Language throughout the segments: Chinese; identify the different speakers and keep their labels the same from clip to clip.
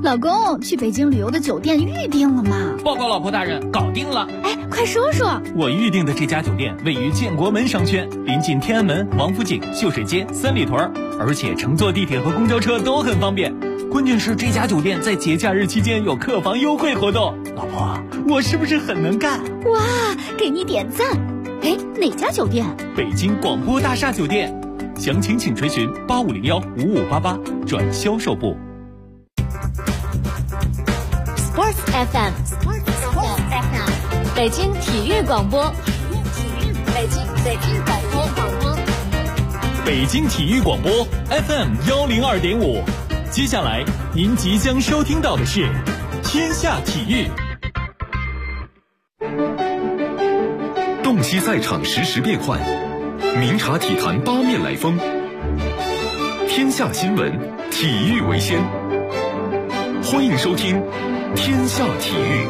Speaker 1: 老公，去北京旅游的酒店预定了吗？
Speaker 2: 报告老婆大人，搞定了。
Speaker 1: 哎，快说说。
Speaker 3: 我预定的这家酒店位于建国门商圈，临近天安门、王府井、秀水街、三里屯，而且乘坐地铁和公交车都很方便。关键是这家酒店在节假日期间有客房优惠活动。老婆，我是不是很能干？
Speaker 1: 哇，给你点赞。哎，哪家酒店？
Speaker 3: 北京广播大厦酒店。详情请垂询8501-5588转销售部。
Speaker 4: Sports FM， 北京体育广播，北京广播，
Speaker 3: 北京体育广播 FM102.5。接下来您即将收听到的是《天下体育》。
Speaker 5: 洞悉赛场实时变幻，明察体坛八面来风。天下新闻，体育为先。欢迎收听《天下体育》。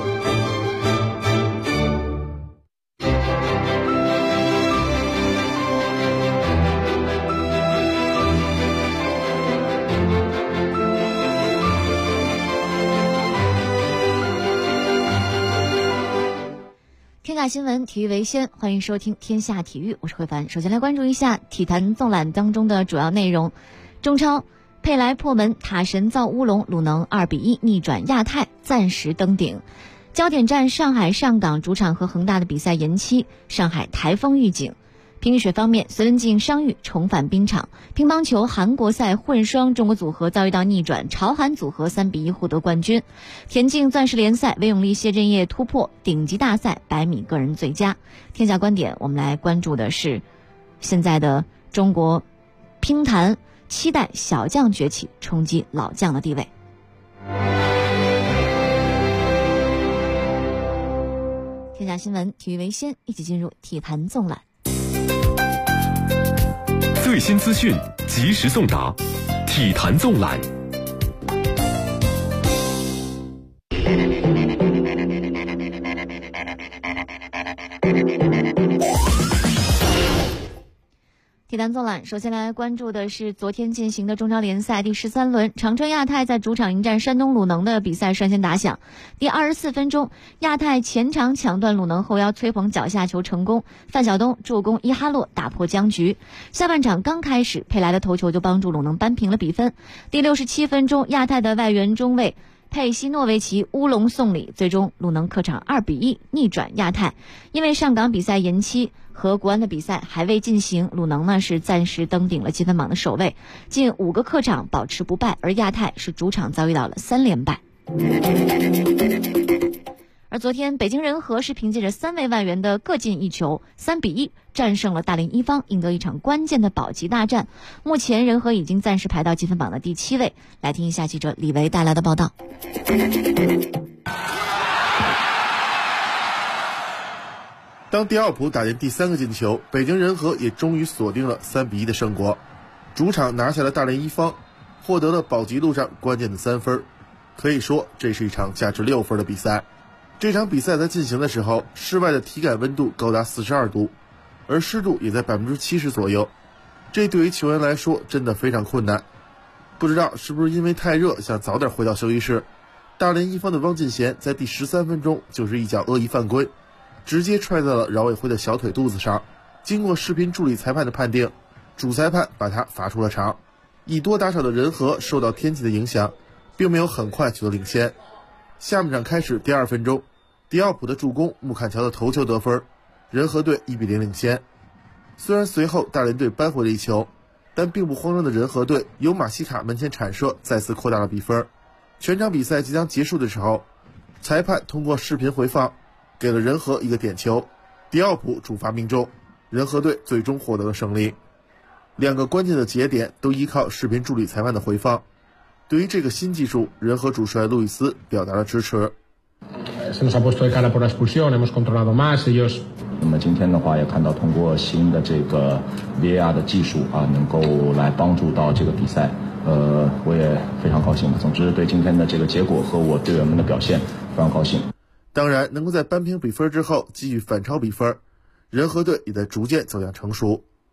Speaker 4: 天下新闻，体育为先，欢迎收听天下体育，我是慧凡。首先来关注一下体坛纵览当中的主要内容。中超佩莱破门，塔神造乌龙，鲁能2-1逆转亚太，暂时登顶。焦点战上海上港主场和恒大的比赛延期，上海台风预警。乒乓水方面，隋文静伤愈重返冰场。乒乓球韩国赛混双中国组合遭遇到逆转，朝韩组合3-1获得冠军。田径钻石联赛，韦永丽谢震业突破顶级大赛100米个人最佳。天下观点，我们来关注的是现在的中国乒坛，期待小将崛起，冲击老将的地位。天下新闻，体育为先，一起进入体坛纵览。
Speaker 5: 最新资讯，及时送达，体坛纵览。
Speaker 4: 体坛纵览，首先来关注的是昨天进行的中超联赛第13轮，长春亚泰在主场迎战山东鲁能的比赛率先打响。第24分钟，亚泰前场抢断鲁能后腰崔鹏脚下球成功，范晓东助攻伊哈洛打破僵局。下半场刚开始，佩莱的头球就帮助鲁能扳平了比分。第67分钟，亚泰的外援中卫佩西诺维奇乌龙送礼，最终鲁能客场2-1逆转亚泰。因为上港比赛延期和国安的比赛还未进行，鲁能呢是暂时登顶了积分榜的首位，近5个客场保持不败，而亚泰是主场遭遇到了3连败。而昨天北京人和是凭借着3位外援的各进1球，3-1战胜了大连一方，赢得一场关键的保级大战。目前人和已经暂时排到积分榜的第7位。来听一下记者李维带来的报道。
Speaker 6: 当迪奥普打进第3个进球，北京人和也终于锁定了3-1的胜果，主场拿下了大连一方，获得了保级路上关键的3分。可以说这是一场价值6分的比赛。这场比赛在进行的时候，室外的体感温度高达42度，而湿度也在70%左右，这对于球员来说真的非常困难。不知道是不是因为太热想早点回到休息室，大连一方的汪进贤在第13分钟就是一脚恶意犯规，直接踹在了饶伟辉的小腿肚子上。经过视频助理裁判的判定，主裁判把他罚出了场。以多打少的人和受到天气的影响，并没有很快取得领先。下半场开始第2分钟，迪奥普的助攻，穆坎乔的头球得分，人和队1-0领先。虽然随后大连队扳回了1球，但并不慌张的人和队由马西卡门前铲射再次扩大了比分。全场比赛即将结束的时候，裁判通过视频回放给了人和一个点球，迪奥普主罚命中，人和队最终获得了胜利。2个关键的节点都依靠视频助理裁判的回放。对于这个新技术，人和主帅路易斯表达了支持。
Speaker 7: Se nos ha puesto de cara por la expulsión, hemos controlado más, ellos。
Speaker 8: 那么今天的话也看到通过新的这个 VAR 的技术啊，能够来帮助到这个比赛，我也非常高兴。总之对今天的这个结果和我队员们的表现非常高兴。
Speaker 6: 当然，能够在扳平比分之后继续反超比分，人和队也在逐渐走向成熟。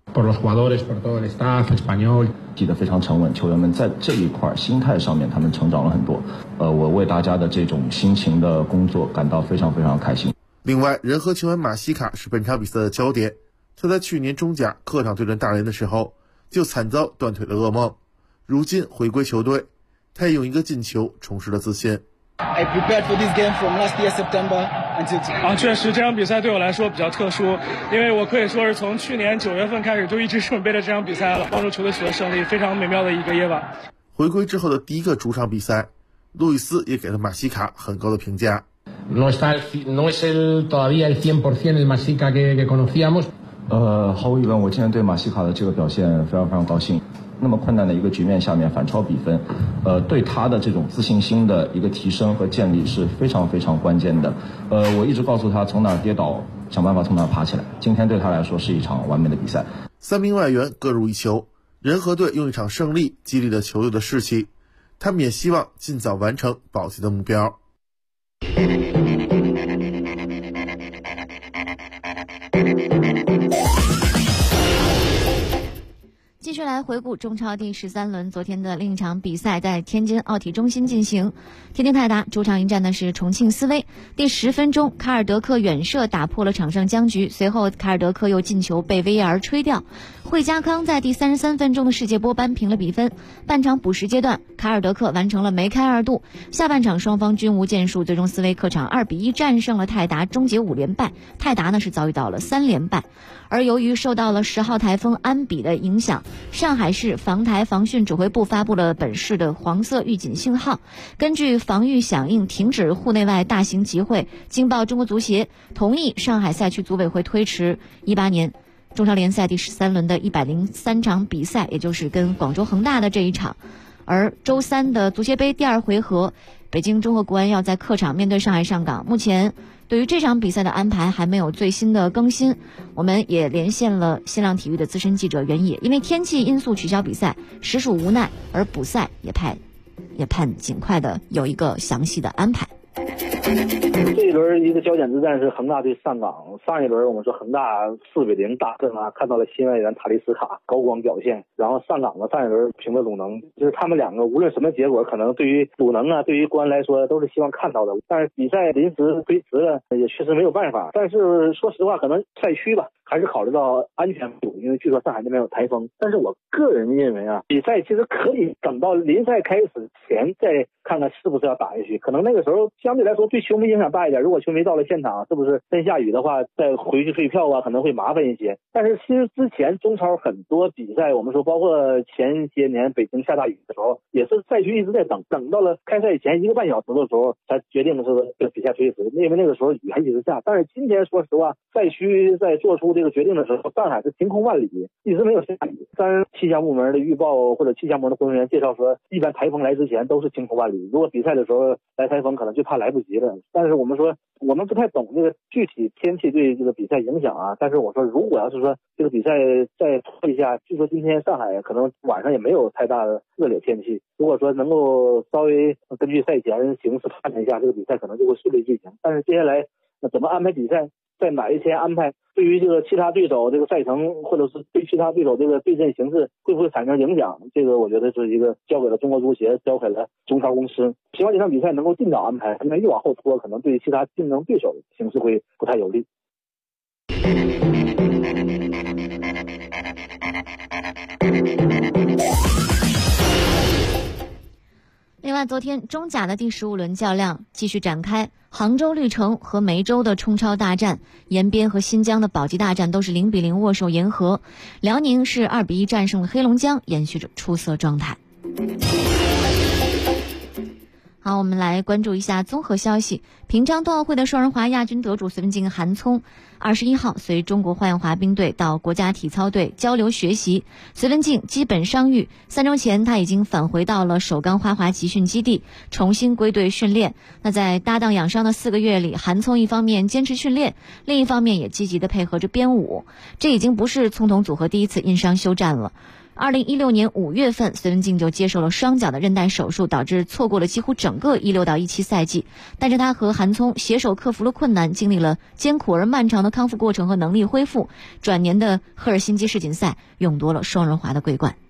Speaker 7: por los jugadores, por todo el staff español，
Speaker 8: 记得非常沉稳，球员们在这一块心态上面他们成长了很多。我为大家的这种辛勤的工作感到非常非常开心。
Speaker 6: 另外，人和球员马西卡是本场比赛的焦点。他在去年中甲客场对阵大连的时候，就惨遭断腿的噩梦。如今回归球队，他也用一个进球重拾了自信。
Speaker 9: I prepared for this game from last year September until
Speaker 10: 确实这场比赛对我来说比较特殊，因为我可以说是从去年9月份开始就一直准备着这场比赛了，帮助球队取得胜利，非常美妙的一个夜晚。
Speaker 6: 回归之后的第一个主场比赛，路易斯也给了马西卡很高的评价。
Speaker 7: No es todavía el 100% el Masica que conocíamos。
Speaker 8: 毫无疑问，我今天对马西卡的这个表现非常非常高兴。那么困难的一个局面下面反超比分，对他的这种自信心的一个提升和建立是非常非常关键的。我一直告诉他，从哪儿跌倒，想办法从哪儿爬起来。今天对他来说是一场完美的比赛。
Speaker 6: 3名外援各入1球，人和队用一场胜利激励了球队的士气，他们也希望尽早完成保级的目标。
Speaker 4: 继续来回顾中超第13轮昨天的另一场比赛，在天津奥体中心进行。天津泰达主场迎战的是重庆斯威。第10分钟，卡尔德克远射打破了场上僵局，随后卡尔德克又进球被 VAR 吹掉。惠家康在第33分钟的世界波扳平了比分。半场补时阶段，卡尔德克完成了梅开2度。下半场双方均无建树，最终斯威客场2-1战胜了泰达，终结5连败。泰达呢是遭遇到了3连败。而由于受到了10号台风安比的影响，上海市防台防汛指挥部发布了本市的黄色预警信号。根据防御响应，停止户内外大型集会。经报中国足协同意上海赛区组委会推迟18年中超联赛第13轮的103场比赛，也就是跟广州恒大的这一场。而周3的足协杯第2回合，北京中赫国安要在客场面对上海上港。目前对于这场比赛的安排还没有最新的更新，我们也连线了新浪体育的资深记者袁野，因为天气因素取消比赛，实属无奈，而补赛也盼尽快的有一个详细的安排。
Speaker 11: 这一轮一个焦点之战是恒大对上港。上一轮我们说恒大4-0大胜啊，看到了新外援塔利斯卡高光表现。然后上港呢上一轮平了鲁能，就是他们两个无论什么结果，可能对于鲁能啊，对于国安来说都是希望看到的。但是比赛临时推迟了，也确实没有办法。但是说实话，可能赛区吧，还是考虑到安全为主，因为据说上海那边有台风。但是我个人认为啊，比赛其实可以等到临赛开始前再看看是不是要打下去，可能那个时候相对来说对球迷影响大一点。如果球迷到了现场，是不是真下雨的话，再回去退票啊，可能会麻烦一些。但是其实之前中超很多比赛，我们说包括前些年北京下大雨的时候，也是赛区一直在等到了开赛前1个半小时的时候才决定的是这个比赛推迟，因为那个时候雨还一直下。但是今天说实话，赛区在做出这个决定的时候，上海是晴空万里，一直没有下雨。但是气象部门的预报或者气象部门的工作人员介绍说，一般台风来之前都是晴空万里，如果比赛的时候来台风，可能就怕来不及了。但是我们说我们不太懂这个具体天气对这个比赛影响啊。但是我说如果要是说这个比赛再拖一下，据说今天上海可能晚上也没有太大的恶劣天气，如果说能够稍微根据赛前形势判断一下，这个比赛可能就会顺利进行。但是接下来怎么安排比赛，在哪一天安排，对于这个其他对手这个赛程，或者是对其他对手这个对阵形势会不会产生影响，这个我觉得是一个交给了中国足协，交给了中超公司。希望这场比赛能够尽早安排，因为越往后拖，可能对其他竞争对手形势会不太有利。
Speaker 4: 另外，昨天中甲的第15轮较量继续展开，杭州绿城和梅州的冲超大战，延边和新疆的保级大战都是0-0握手言和。辽宁是2-1战胜了黑龙江，延续着出色状态。好，我们来关注一下综合消息。平昌冬奥会的双人滑亚军得主隋文静韩聪21号随中国花样滑冰队到国家体操队交流学习。隋文静基本伤愈，3周前他已经返回到了首钢花滑集训基地，重新归队训练。那在搭档养伤的4个月里，韩聪一方面坚持训练，另一方面也积极地配合着编舞。这已经不是聪童组合第一次因伤休战了。 2016年5月份，隋文静就接受了双脚的韧带手术，导致错过了几乎整个16到17赛季。但是他和韩聪携手克服了困难，经历了艰苦而漫长的康复过程和能力恢复，转年的赫尔辛基世锦赛勇夺了双人滑的桂冠。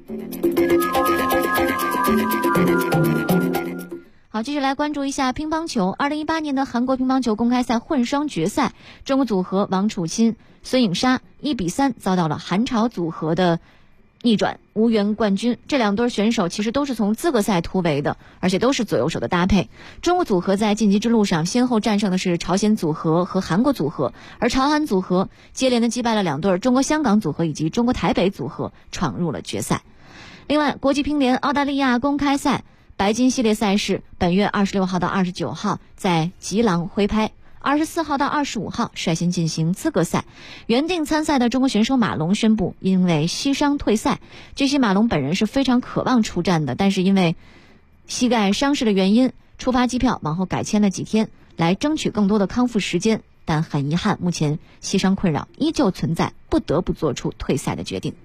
Speaker 4: 好，继续来关注一下乒乓球。2018年的韩国乒乓球公开赛混双决赛，中国组合王楚钦、孙颖莎1比3遭到了韩朝组合的逆转，无缘冠军。这两对选手其实都是从资格赛突围的，而且都是左右手的搭配。中国组合在晋级之路上先后战胜的是朝鲜组合和韩国组合，而朝韩组合接连的击败了两对中国香港组合以及中国台北组合，闯入了决赛。另外，国际乒联澳大利亚公开赛白金系列赛事本月26号到29号在吉朗挥拍，24号到25号率先进行资格赛。原定参赛的中国选手马龙宣布因为膝伤退赛。据悉马龙本人是非常渴望出战的，但是因为膝盖伤势的原因，出发机票往后改签了几天，来争取更多的康复时间。但很遗憾，目前膝伤困扰依旧存在，不得不做出退赛的决定。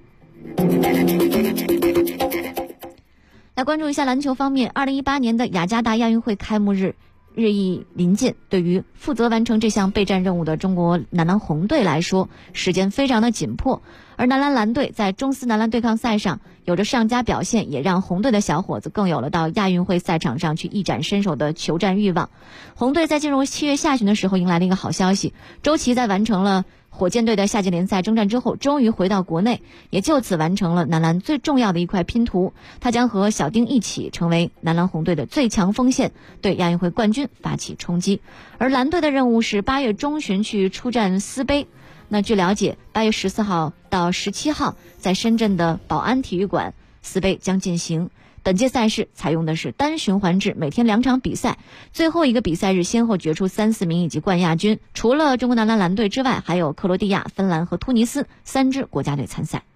Speaker 4: 来关注一下篮球方面，2018年的雅加达亚运会开幕日日益临近，对于负责完成这项备战任务的中国男篮红队来说，时间非常的紧迫。而男篮蓝队在中斯男篮对抗赛上有着上佳表现，也让红队的小伙子更有了到亚运会赛场上去一展身手的求战欲望。红队在进入7月下旬的时候迎来了一个好消息，周琦在完成了火箭队的夏季联赛征战之后，终于回到国内，也就此完成了男篮最重要的一块拼图。他将和小丁一起成为男篮红队的最强锋线，对亚运会冠军发起冲击。而蓝队的任务是8月中旬去出战斯杯。那据了解，8月14号到17号在深圳的宝安体育馆斯杯将进行。本届赛事采用的是单循环制，每天2场比赛，最后一个比赛日先后决出3、4名以及冠亚军。除了中国男篮蓝队之外，还有克罗地亚、芬兰和突尼斯3支国家队参赛。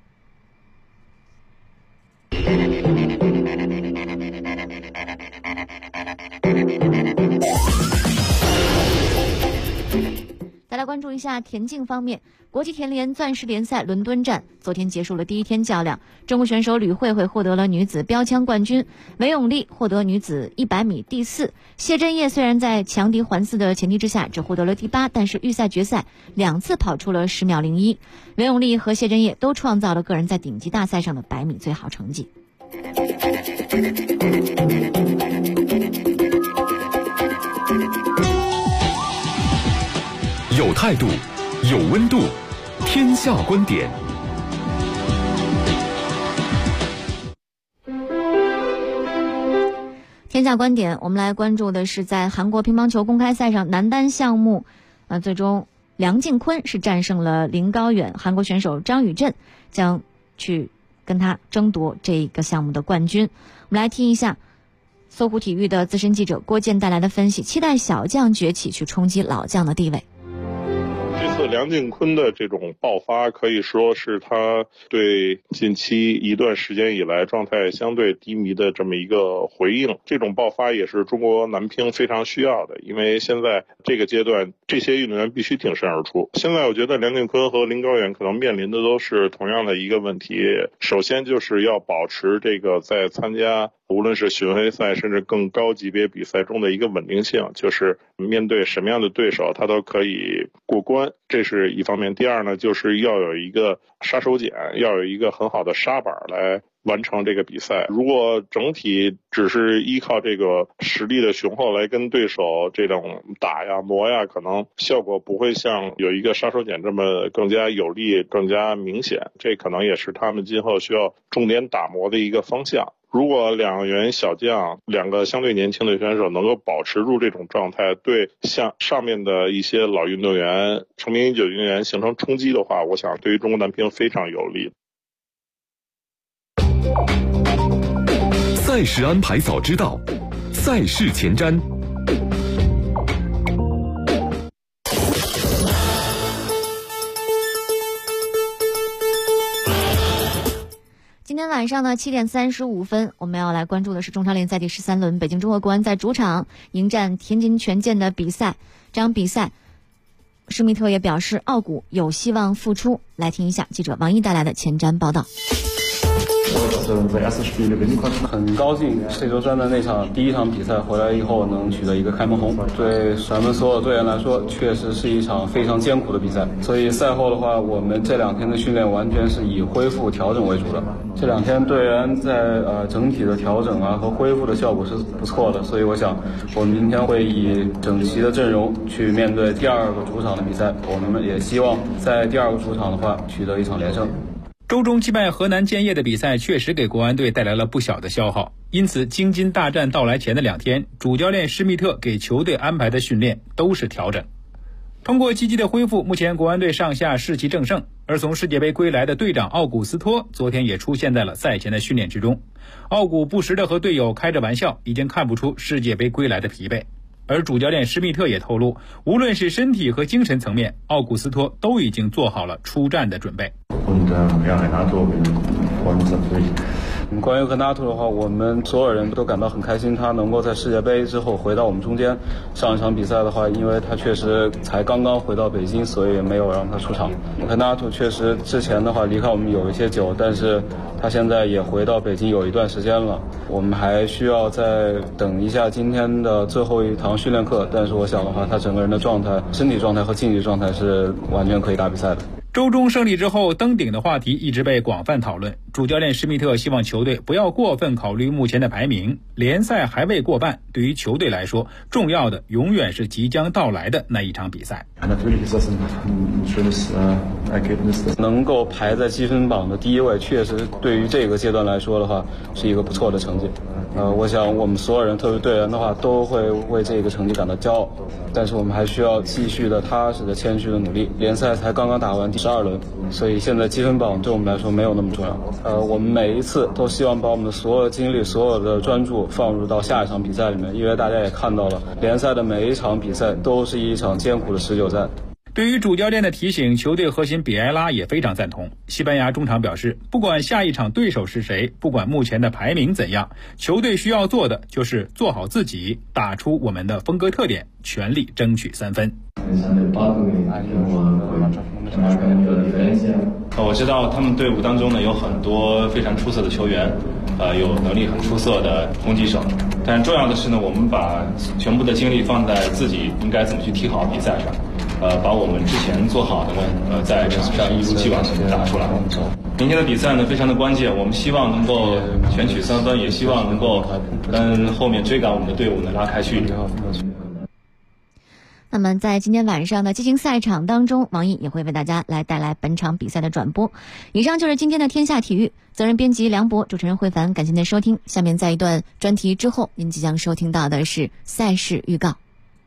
Speaker 4: 再来关注一下田径方面，国际田联钻石联赛伦敦站昨天结束了第一天较量，中国选手吕慧慧获得了女子标枪冠军，韦永丽获得女子100米第4。谢震业虽然在强敌环4的前提之下只获得了第8，但是预赛决赛2次跑出了10秒01。韦永丽和谢震业都创造了个人在顶级大赛上的100米最好成绩。
Speaker 5: 有态度，有温度，天下观点。
Speaker 4: 天下观点，我们来关注的是在韩国乒乓球公开赛上男单项目，最终梁靖昆是战胜了林高远，韩国选手张宇镇将去跟他争夺这个项目的冠军。我们来听一下搜狐体育的资深记者郭健带来的分析，期待小将崛起去冲击老将的地位。
Speaker 12: 这次梁靖昆的这种爆发可以说是他对近期一段时间以来状态相对低迷的这么一个回应。这种爆发也是中国男乒非常需要的，因为现在这个阶段这些运动员必须挺身而出。现在我觉得梁靖昆和林高远可能面临的都是同样的一个问题，首先就是要保持这个在参加无论是巡回赛甚至更高级别比赛中的一个稳定性，就是面对什么样的对手他都可以过关，这是一方面。第二呢，就是要有一个杀手锏，要有一个很好的杀板来完成这个比赛。如果整体只是依靠这个实力的雄厚来跟对手这种打呀磨呀，可能效果不会像有一个杀手锏这么更加有力更加明显，这可能也是他们今后需要重点打磨的一个方向。如果两员小将，两个相对年轻的选手能够保持住这种状态，对像上面的一些老运动员、成名已久运动员形成冲击的话，我想对于中国男乒非常有利。
Speaker 5: 赛事安排早知道，赛事前瞻。
Speaker 4: 今天晚上呢7点35分，我们要来关注的是中超联赛第13轮，北京中赫国安在主场迎战天津权健的比赛。这场比赛，施密特也表示奥古有希望复出。来听一下记者王毅带来的前瞻报道。
Speaker 13: 很高兴这周3的那场第一场比赛回来以后能取得一个开门红，对咱们所有队员来说确实是一场非常艰苦的比赛。所以赛后的话，我们这2天的训练完全是以恢复调整为主的。这2天队员在整体的调整和恢复的效果是不错的，所以我想我们明天会以整齐的阵容去面对第2个主场的比赛。我们也希望在第2个主场的话取得一场连胜。
Speaker 14: 周中击败河南建业的比赛确实给国安队带来了不小的消耗，因此京津大战到来前的2天，主教练施密特给球队安排的训练都是调整。通过积极的恢复，目前国安队上下士气正盛，而从世界杯归来的队长奥古斯托昨天也出现在了赛前的训练之中。奥古不时的和队友开着玩笑，已经看不出世界杯归来的疲惫。而主教练施密特也透露，无论是身体和精神层面，奥古斯托都已经做好了出战的准备。
Speaker 13: 关于赫纳图的话，我们所有人都感到很开心，他能够在世界杯之后回到我们中间。上一场比赛的话，因为他确实才刚刚回到北京，所以没有让他出场。赫纳图确实之前的话离开我们有一些久，但是他现在也回到北京有一段时间了。我们还需要再等一下今天的最后一堂训练课，但是我想的话，他整个人的状态、身体状态和竞技状态是完全可以打比赛的。
Speaker 14: 周中胜利之后，登顶的话题一直被广泛讨论。主教练施密特希望球队不要过分考虑目前的排名，联赛还未过半，对于球队来说，重要的永远是即将到来的那一场比赛。
Speaker 13: 能够排在积分榜的第1位，确实对于这个阶段来说的话，是一个不错的成绩。我想我们所有人，特别队员的话，都会为这个成绩感到骄傲。但是我们还需要继续的踏实的、谦虚的努力。联赛才刚刚打完第12轮，所以现在积分榜对我们来说没有那么重要。我们每一次都希望把我们的所有的精力、所有的专注放入到下一场比赛里面，因为大家也看到了，联赛的每一场比赛都是一场艰苦的持久战。
Speaker 14: 对于主教练的提醒，球队核心比埃拉也非常赞同。西班牙中场表示，不管下一场对手是谁，不管目前的排名怎样，球队需要做的就是做好自己，打出我们的风格特点，全力争取3分。
Speaker 15: 我知道他们队伍当中呢有很多非常出色的球员，有能力很出色的攻击手，但重要的是呢，我们把全部的精力放在自己应该怎么去踢好比赛上，把我们之前做好的呢，在场上一如既往的打出来。明天的比赛呢非常的关键，我们希望能够全取3分，也希望能够跟后面追赶我们的队伍呢拉开距离。
Speaker 4: 那么在今天晚上的激情赛场当中，网易也会为大家来带来本场比赛的转播。以上就是今天的天下体育，责任编辑梁博，主持人慧凡，感谢您的收听。下面在一段专题之后，您即将收听到的是赛事预告。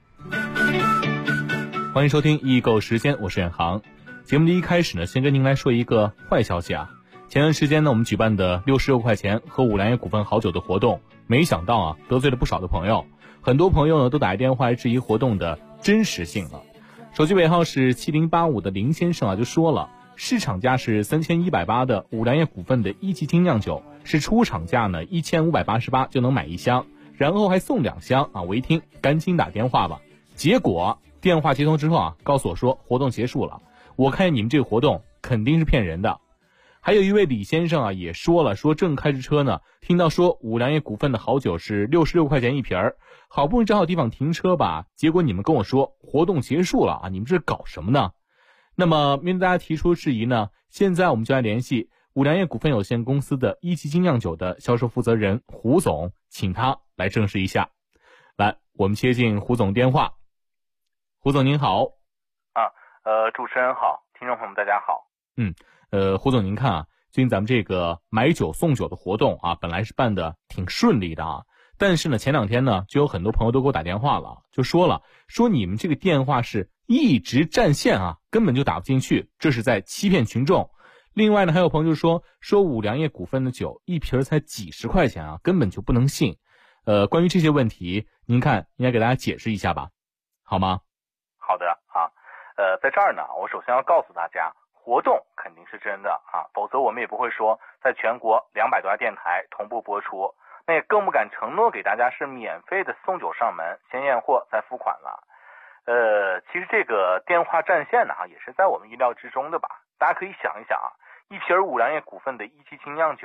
Speaker 3: 欢迎收听易购时间，我是远航。节目的一开始呢，先跟您来说一个坏消息啊。前段时间呢，我们举办的66块钱喝五粮液股份好酒的活动，没想到啊，得罪了不少的朋友。很多朋友呢都打电话来质疑活动的真实性了。手机尾号是7085的林先生啊就说了，市场价是3180的五粮液股份的1级精酿酒是出厂价呢1588就能买1箱，然后还送2箱啊！我一听赶紧打电话吧。结果电话接通之后啊，告诉我说活动结束了。我看你们这个活动肯定是骗人的。还有一位李先生啊也说了，说正开着车呢，听到说五粮液股份的好酒是66块钱一瓶儿，好不容易找好地方停车吧，结果你们跟我说活动结束了啊，你们这是搞什么呢？那么面对大家提出质疑呢，现在我们就来联系五粮液股份有限公司的1级精酿酒的销售负责人胡总，请他来证实一下。来，我们接进胡总电话。胡总您好。
Speaker 16: 主持人好，听众朋友们大家好。
Speaker 3: 胡总您看啊，最近咱们这个买酒送酒的活动啊，本来是办的挺顺利的啊，但是呢前2天呢就有很多朋友都给我打电话了，就说你们这个电话是一直占线啊，根本就打不进去，这是在欺骗群众。另外呢还有朋友就说五粮液股份的酒一瓶才几十块钱啊，根本就不能信。关于这些问题，您看应该给大家解释一下吧，好吗？
Speaker 16: 好的啊，在这儿呢，我首先要告诉大家，活动肯定是真的啊，否则我们也不会说在全国200多家电台同步播出，那也更不敢承诺给大家是免费的送酒上门，先验货再付款了。其实这个电话占线呢，也是在我们意料之中的吧。大家可以想一想啊，一瓶五粮液股份的1级精酿酒，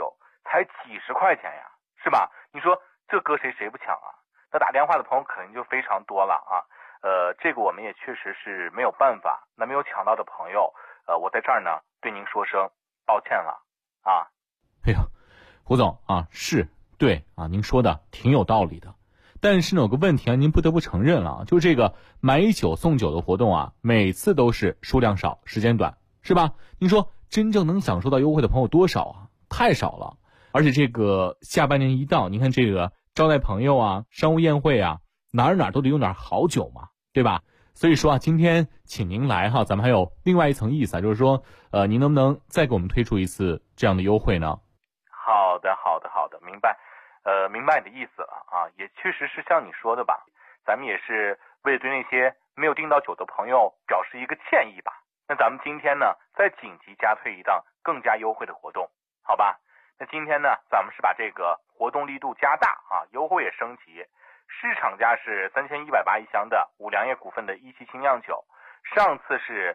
Speaker 16: 才几十块钱呀，是吧？你说这搁谁不抢啊？那打电话的朋友肯定就非常多了啊。这个我们也确实是没有办法。那没有抢到的朋友，我在这儿呢对您说声抱歉了啊。
Speaker 3: 哎呀，胡总啊，是对啊，您说的挺有道理的。但是呢，有个问题啊，您不得不承认了，就这个买酒送酒的活动啊，每次都是数量少，时间短，是吧？您说真正能享受到优惠的朋友多少啊？太少了。而且这个下半年一到，您看这个招待朋友啊，商务宴会啊，哪都得用点好酒嘛，对吧？所以说啊，今天请您来哈，咱们还有另外一层意思啊，就是说，您能不能再给我们推出一次这样的优惠呢？
Speaker 16: 好的，明白。明白你的意思了啊，也确实是像你说的吧，咱们也是为了对那些没有订到酒的朋友表示一个歉意吧。那咱们今天呢，再紧急加推一档更加优惠的活动，好吧？那今天呢，咱们是把这个活动力度加大啊，优惠也升级。市场价是3180一箱的五粮液股份的一期精酿酒，上次是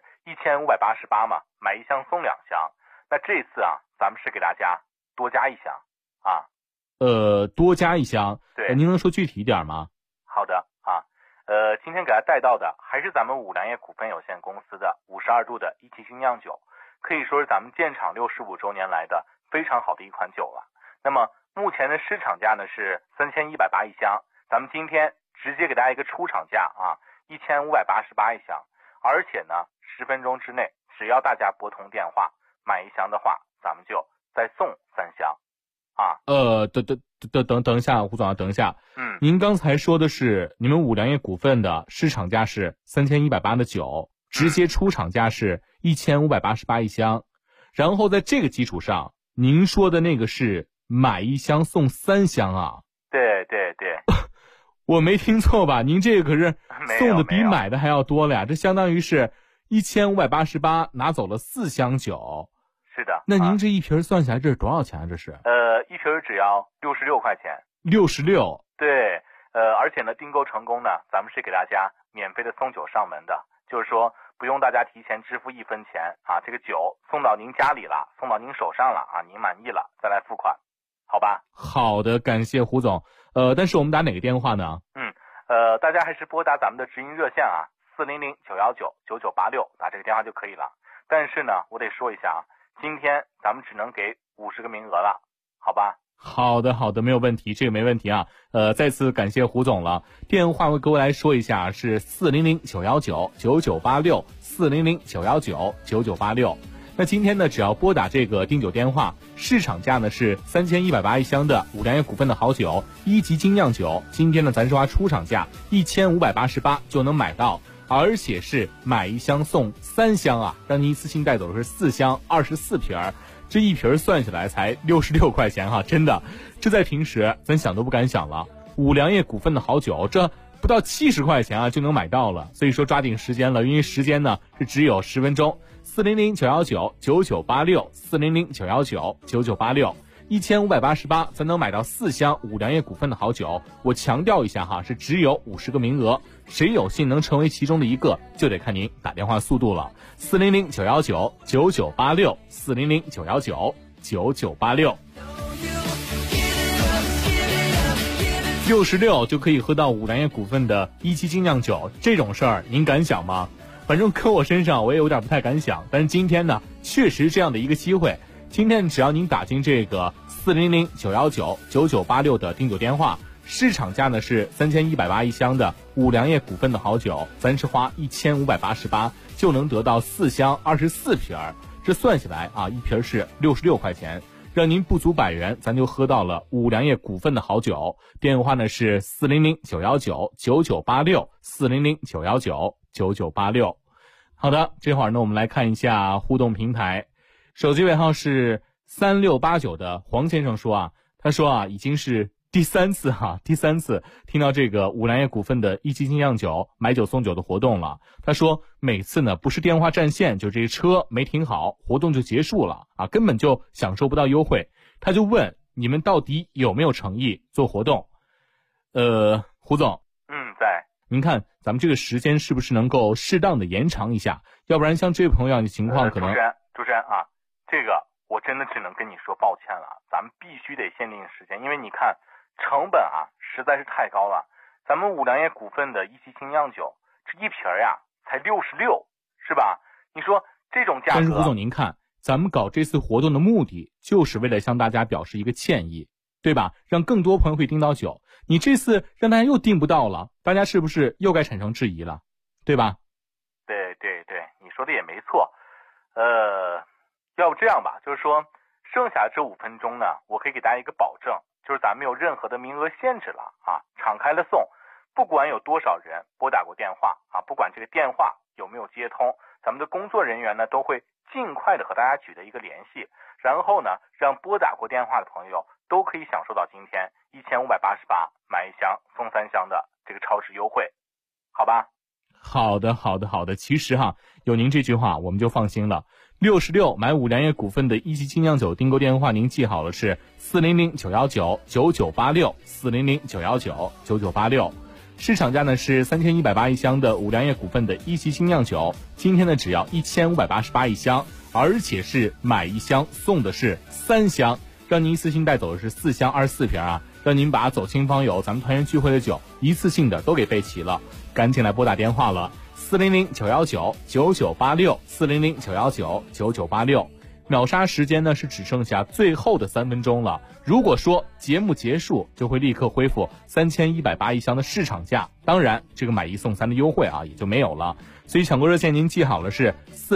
Speaker 16: 1588嘛，买一箱送2箱。那这次啊，咱们是给大家多加一箱啊。
Speaker 3: 多加一箱，
Speaker 16: 对，
Speaker 3: 您能说具体一点吗？
Speaker 16: 好的啊，今天给大家带到的还是咱们五粮液股份有限公司的52度的一期精酿酒，可以说是咱们建厂65周年来的非常好的一款酒了。那么目前的市场价呢是3180一箱，咱们今天直接给大家一个出厂价啊，1588一箱，而且呢10分钟之内，只要大家拨通电话买一箱的话，咱们就再送3箱。啊，
Speaker 3: 等一下，胡总啊，等一下。您刚才说的是你们五粮液股份的市场价是3180的酒，直接出厂价是1588一箱，然后在这个基础上，您说的那个是买一箱送3箱啊？
Speaker 16: 对，
Speaker 3: 我没听错吧？您这个可是送的比买的还要多了呀，这相当于是1588拿走了4箱酒。
Speaker 16: 是的，
Speaker 3: 那您这一瓶算下来这是多少钱啊？这是
Speaker 16: 一瓶只要66块钱。
Speaker 3: 66？
Speaker 16: 对，而且呢，订购成功呢，咱们是给大家免费的送酒上门的，就是说不用大家提前支付1分钱啊，这个酒送到您家里了，送到您手上了啊，您满意了再来付款，好吧？
Speaker 3: 好的，感谢胡总。但是我们打哪个电话呢？
Speaker 16: 大家还是拨打咱们的直营热线啊，400-919-9986，打这个电话就可以了。但是呢，我得说一下啊。今天咱们只能给50个名额了，好吧？
Speaker 3: 好的，没有问题，这个没问题啊。再次感谢胡总了。电话我各位来说一下，是400-919-9986 400-919-9986。那今天呢，只要拨打这个订酒电话，市场价呢是3180一箱的五粮液股份的好酒1级精酿酒，今天呢咱是花出厂价1588就能买到。而且是买一箱送3箱啊，让您一次性带走的是4箱24瓶，这一瓶算下来才66块钱哈，真的，这在平时咱想都不敢想了。五粮液股份的好酒，这不到70块钱啊就能买到了，所以说抓紧时间了，因为时间呢是只有10分钟。400-919-9986 400-919-9986。1588才能买到4箱五粮液股份的好酒，我强调一下哈，是只有50个名额，谁有幸能成为其中的一个，就得看您打电话速度了。400-919-9986 400-919-9986。66就可以喝到五粮液股份的1期精酿酒，这种事儿您敢想吗？反正搁我身上我也有点不太敢想，但是今天呢，确实这样的一个机会。今天只要您打进这个400-919-9986的订酒电话，市场价呢是3180一箱的五粮液股份的好酒，咱是花1588就能得到4箱24瓶，这算下来啊，一瓶是66块钱，让您不足100元，咱就喝到了五粮液股份的好酒。电话呢是400-919-9986 400-919-9986。好的，这会儿呢我们来看一下互动平台。手机尾号是3689的黄先生说啊，他说啊，已经是第三次听到这个五粮液股份的1期精酿酒买酒送酒的活动了。他说每次呢不是电话占线，就这车没停好，活动就结束了啊，根本就享受不到优惠。他就问你们到底有没有诚意做活动？胡总，
Speaker 16: 在。
Speaker 3: 您看咱们这个时间是不是能够适当的延长一下？要不然像这位朋友样的情况可能。
Speaker 16: 主持人啊。这个我真的只能跟你说抱歉了，咱们必须得限定时间，因为你看成本啊实在是太高了。咱们五粮液股份的一期精酿酒，这一瓶呀才66，是吧？你说这种价格。
Speaker 3: 但是胡总您看，咱们搞这次活动的目的就是为了向大家表示一个歉意，对吧？让更多朋友会订到酒。你这次让大家又订不到了，大家是不是又该产生质疑了，对吧？
Speaker 16: 对，你说的也没错。要不这样吧，就是说剩下这5分钟呢，我可以给大家一个保证，就是咱没有任何的名额限制了啊，敞开了送，不管有多少人拨打过电话啊，不管这个电话有没有接通，咱们的工作人员呢都会尽快的和大家取得一个联系，然后呢让拨打过电话的朋友都可以享受到今天1588买1箱送3箱的这个超值优惠，好吧？
Speaker 3: 好的。其实有您这句话我们就放心了。66买五粮液股份的一期精酿酒订购电话您记好了，是400-919-9986 400-919-9986。市场价呢是3180一箱的五粮液股份的一期精酿酒，今天呢只要1588一箱，而且是买1箱送的是3箱，让您一次性带走的是4箱24瓶啊，让您把走亲访友咱们团圆聚会的酒一次性的都给备齐了。赶紧来拨打电话了，400-919-9986 400-919-9986。秒杀时间呢是只剩下最后的3分钟了，如果说节目结束就会立刻恢复3180一箱的市场价，当然这个买1送3的优惠也就没有了。所以抢购热线您记好了，是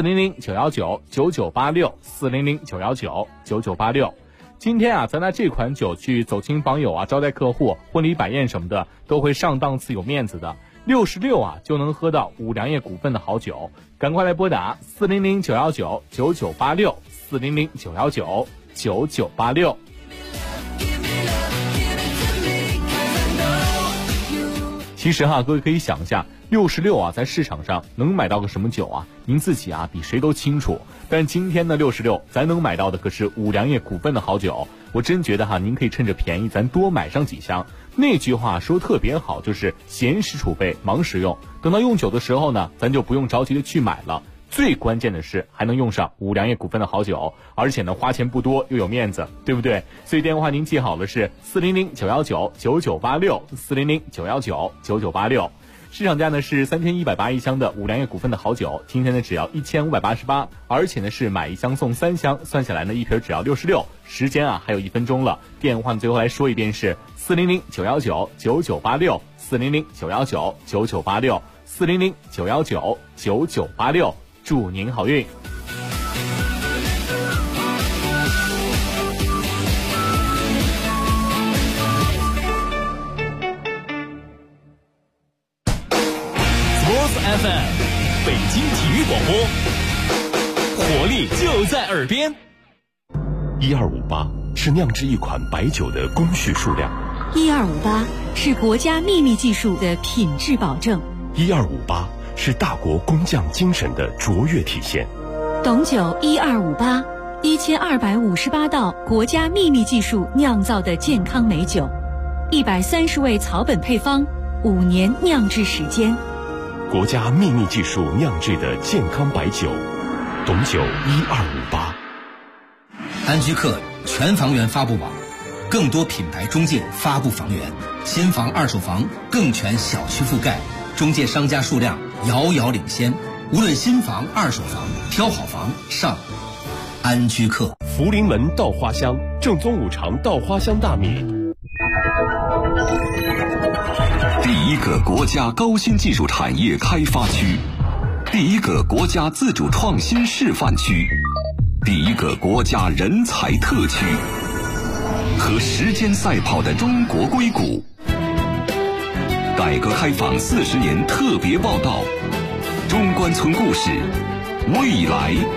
Speaker 3: 400-919-9986 400-919-9986。今天咱拿这款酒去走亲访友招待客户、婚礼摆宴什么的都会上档次有面子的。66就能喝到五粮液股份的好酒，赶快来拨打400-919-9986 400-919-9986。其实各位可以想一下，66在市场上能买到个什么酒啊？您自己比谁都清楚。但今天的66咱能买到的可是五粮液股份的好酒，我真觉得您可以趁着便宜咱多买上几箱。那句话说特别好，就是闲时储备忙时用，等到用酒的时候呢，咱就不用着急的去买了。最关键的是还能用上五粮液股份的好酒，而且呢花钱不多又有面子，对不对？所以电话您记好了，是400-919-9986 400-919-9986。市场价呢是3180一箱的五粮液股份的好酒，今天呢只要1588，而且呢是买1箱送3箱，算下来呢一瓶只要66。时间还有1分钟了，电话最后来说一遍是400-919-9986 400-919-9986 400-919-9986。祝您好运。 FM 北京体育广播，活力就在耳边。
Speaker 5: 1258是酿制一款白酒的工序数量
Speaker 17: ，1258是国家秘密技术的品质保证
Speaker 5: ，1258是大国工匠精神的卓越体现。
Speaker 17: 董酒1258 1258道国家秘密技术酿造的健康美酒，130味草本配方，5年酿制时间。
Speaker 5: 国家秘密技术酿制的健康白酒，董酒1258。
Speaker 18: 安居客全房源发布网，更多品牌中介发布房源，新房二手房更全小区覆盖，中介商家数量遥遥领先。无论新房二手房，挑好房上安居客。
Speaker 5: 福临门稻花香，正宗五常稻花香大米。
Speaker 19: 第一个国家高新技术产业开发区，第一个国家自主创新示范区，第一个国家人才特区，和时间赛跑的中国硅谷。改革开放40年特别报道，中关村故事，未来